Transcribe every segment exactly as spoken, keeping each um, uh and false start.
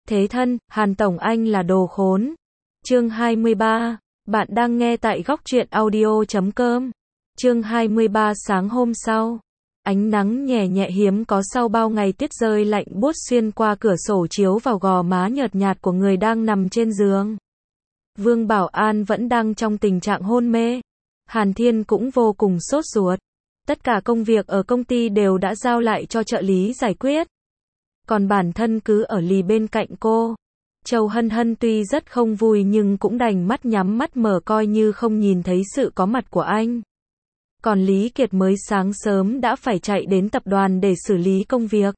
Thế thân, Hàn Tổng anh là đồ khốn. Chương hai mươi ba. Bạn đang nghe tại góc truyện audio chấm com. Chương hai mươi ba sáng hôm sau. Ánh nắng nhẹ nhẹ hiếm có sau bao ngày tuyết rơi lạnh buốt xuyên qua cửa sổ chiếu vào gò má nhợt nhạt của người đang nằm trên giường. Vương Bảo An vẫn đang trong tình trạng hôn mê. Hàn Thiên cũng vô cùng sốt ruột. Tất cả công việc ở công ty đều đã giao lại cho trợ lý giải quyết. Còn bản thân cứ ở lì bên cạnh cô. Châu Hân Hân tuy rất không vui nhưng cũng đành mắt nhắm mắt mở coi như không nhìn thấy sự có mặt của anh. Còn Lý Kiệt mới sáng sớm đã phải chạy đến tập đoàn để xử lý công việc.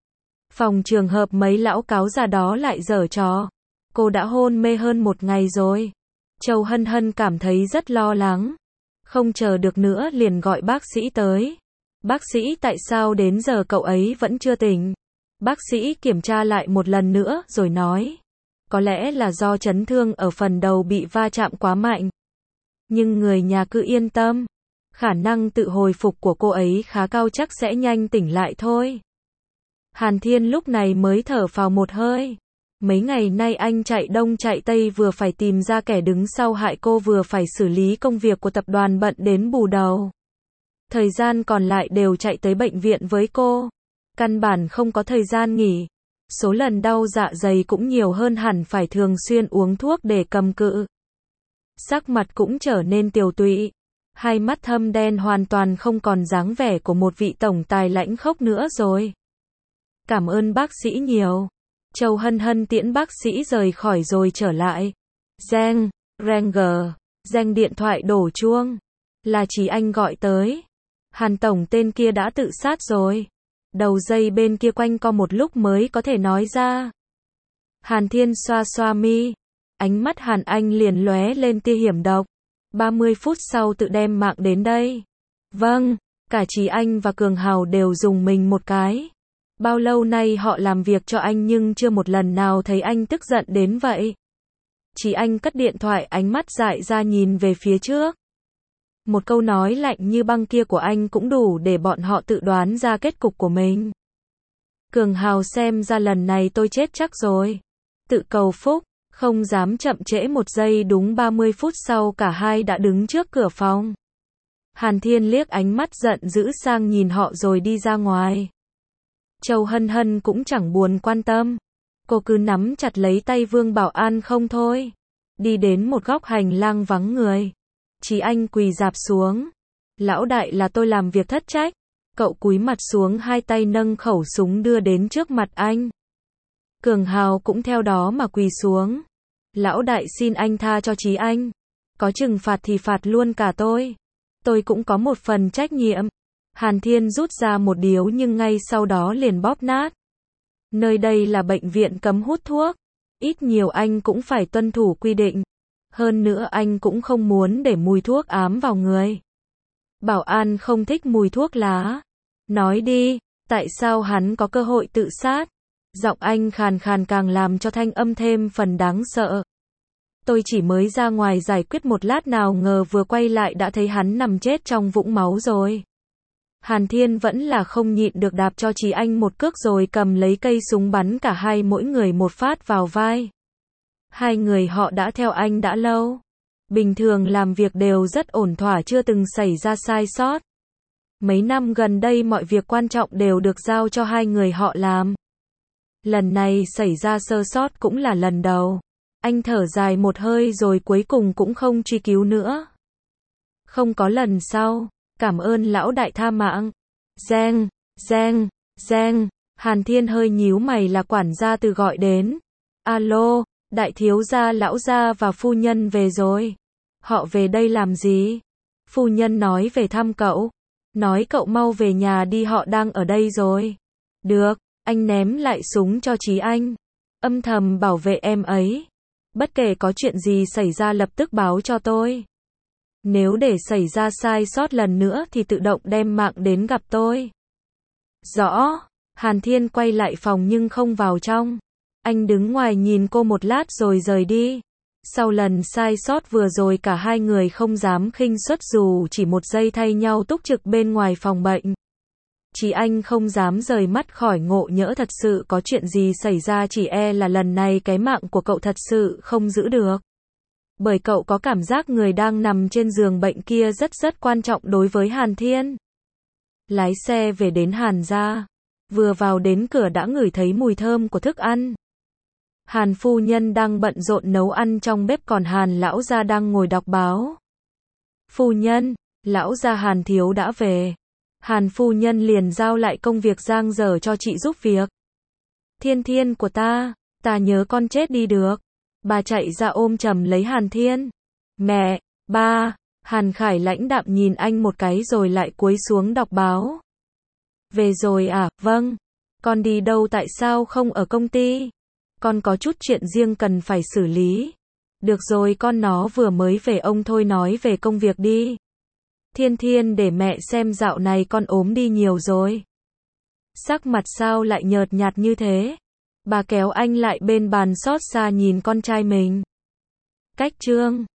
Phòng trường hợp mấy lão cáo già đó lại giở trò. Cô đã hôn mê hơn một ngày rồi. Châu Hân Hân cảm thấy rất lo lắng. Không chờ được nữa liền gọi bác sĩ tới. Bác sĩ, tại sao đến giờ cậu ấy vẫn chưa tỉnh? Bác sĩ kiểm tra lại một lần nữa rồi nói. Có lẽ là do chấn thương ở phần đầu bị va chạm quá mạnh. Nhưng người nhà cứ yên tâm. Khả năng tự hồi phục của cô ấy khá cao, chắc sẽ nhanh tỉnh lại thôi. Hàn Thiên lúc này mới thở phào một hơi. Mấy ngày nay anh chạy đông chạy tây, vừa phải tìm ra kẻ đứng sau hại cô, vừa phải xử lý công việc của tập đoàn bận đến bù đầu. Thời gian còn lại đều chạy tới bệnh viện với cô. Căn bản không có thời gian nghỉ. Số lần đau dạ dày cũng nhiều hơn hẳn, phải thường xuyên uống thuốc để cầm cự. Sắc mặt cũng trở nên tiều tụy. Hai mắt thâm đen hoàn toàn không còn dáng vẻ của một vị tổng tài lãnh khốc nữa rồi. Cảm ơn bác sĩ nhiều. Châu Hân Hân tiễn bác sĩ rời khỏi rồi trở lại. Reng, Ranger, reng điện thoại đổ chuông. Là chỉ anh gọi tới. Hàn Tổng tên kia đã tự sát rồi. Đầu dây bên kia quanh co một lúc mới có thể nói ra. Hàn Thiên xoa xoa mi. Ánh mắt Hàn Anh liền lóe lên tia hiểm độc. ba mươi phút sau tự đem mạng đến đây. Vâng, cả Chí Anh và Cường Hào đều dùng mình một cái. Bao lâu nay họ làm việc cho anh nhưng chưa một lần nào thấy anh tức giận đến vậy. Chí Anh cất điện thoại, ánh mắt dại ra nhìn về phía trước. Một câu nói lạnh như băng kia của anh cũng đủ để bọn họ tự đoán ra kết cục của mình. Cường Hào, xem ra lần này tôi chết chắc rồi. Tự cầu phúc, không dám chậm trễ một giây, đúng ba mươi phút sau cả hai đã đứng trước cửa phòng. Hàn Thiên liếc ánh mắt giận dữ sang nhìn họ rồi đi ra ngoài. Châu Hân Hân cũng chẳng buồn quan tâm. Cô cứ nắm chặt lấy tay Vương Bảo An không thôi. Đi đến một góc hành lang vắng người. Chí Anh quỳ rạp xuống. Lão đại, là tôi làm việc thất trách. Cậu cúi mặt xuống, hai tay nâng khẩu súng đưa đến trước mặt anh. Cường Hào cũng theo đó mà quỳ xuống. Lão đại, xin anh tha cho Chí Anh. Có trừng phạt thì phạt luôn cả tôi. Tôi cũng có một phần trách nhiệm. Hàn Thiên rút ra một điếu nhưng ngay sau đó liền bóp nát. Nơi đây là bệnh viện cấm hút thuốc. Ít nhiều anh cũng phải tuân thủ quy định. Hơn nữa anh cũng không muốn để mùi thuốc ám vào người. Bảo An không thích mùi thuốc lá. Nói đi, tại sao hắn có cơ hội tự sát? Giọng anh khàn khàn càng làm cho thanh âm thêm phần đáng sợ. Tôi chỉ mới ra ngoài giải quyết một lát, nào ngờ vừa quay lại đã thấy hắn nằm chết trong vũng máu rồi. Hàn Thiên vẫn là không nhịn được đạp cho Chí Anh một cước rồi cầm lấy cây súng bắn cả hai mỗi người một phát vào vai. Hai người họ đã theo anh đã lâu. Bình thường làm việc đều rất ổn thỏa, chưa từng xảy ra sai sót. Mấy năm gần đây mọi việc quan trọng đều được giao cho hai người họ làm. Lần này xảy ra sơ sót cũng là lần đầu. Anh thở dài một hơi rồi cuối cùng cũng không truy cứu nữa. Không có lần sau. Cảm ơn lão đại tha mạng. Reng, reng, reng. Hàn Thiên hơi nhíu mày, là quản gia Từ gọi đến. Alo, đại thiếu gia, lão gia và phu nhân về rồi. Họ về đây làm gì? Phu nhân nói về thăm cậu. Nói cậu mau về nhà đi, họ đang ở đây rồi. Được, anh ném lại súng cho Chí Anh. Âm thầm bảo vệ em ấy. Bất kể có chuyện gì xảy ra lập tức báo cho tôi. Nếu để xảy ra sai sót lần nữa thì tự động đem mạng đến gặp tôi. Rõ. Hàn Thiên quay lại phòng nhưng không vào trong. Anh đứng ngoài nhìn cô một lát rồi rời đi. Sau lần sai sót vừa rồi cả hai người không dám khinh suất dù chỉ một giây, thay nhau túc trực bên ngoài phòng bệnh. Chí anh không dám rời mắt khỏi Ngộ Nhỡ, thật sự có chuyện gì xảy ra chỉ e là lần này cái mạng của cậu thật sự không giữ được. Bởi cậu có cảm giác người đang nằm trên giường bệnh kia rất rất quan trọng đối với Hàn Thiên. Lái xe về đến Hàn gia. Vừa vào đến cửa đã ngửi thấy mùi thơm của thức ăn. Hàn phu nhân đang bận rộn nấu ăn trong bếp, còn Hàn lão gia đang ngồi đọc báo. Phu nhân, lão gia Hàn thiếu đã về. Hàn phu nhân liền giao lại công việc dang dở cho chị giúp việc. Thiên Thiên của ta, ta nhớ con chết đi được. Bà chạy ra ôm chầm lấy Hàn Thiên. Mẹ, ba, Hàn Khải lãnh đạm nhìn anh một cái rồi lại cúi xuống đọc báo. Về rồi à, vâng. Con đi đâu, tại sao không ở công ty? Con có chút chuyện riêng cần phải xử lý. Được rồi con, nó vừa mới về, ông thôi nói về công việc đi. Thiên Thiên, để mẹ xem dạo này con ốm đi nhiều rồi. Sắc mặt sao lại nhợt nhạt như thế? Bà kéo anh lại bên bàn xót xa nhìn con trai mình. Cách chương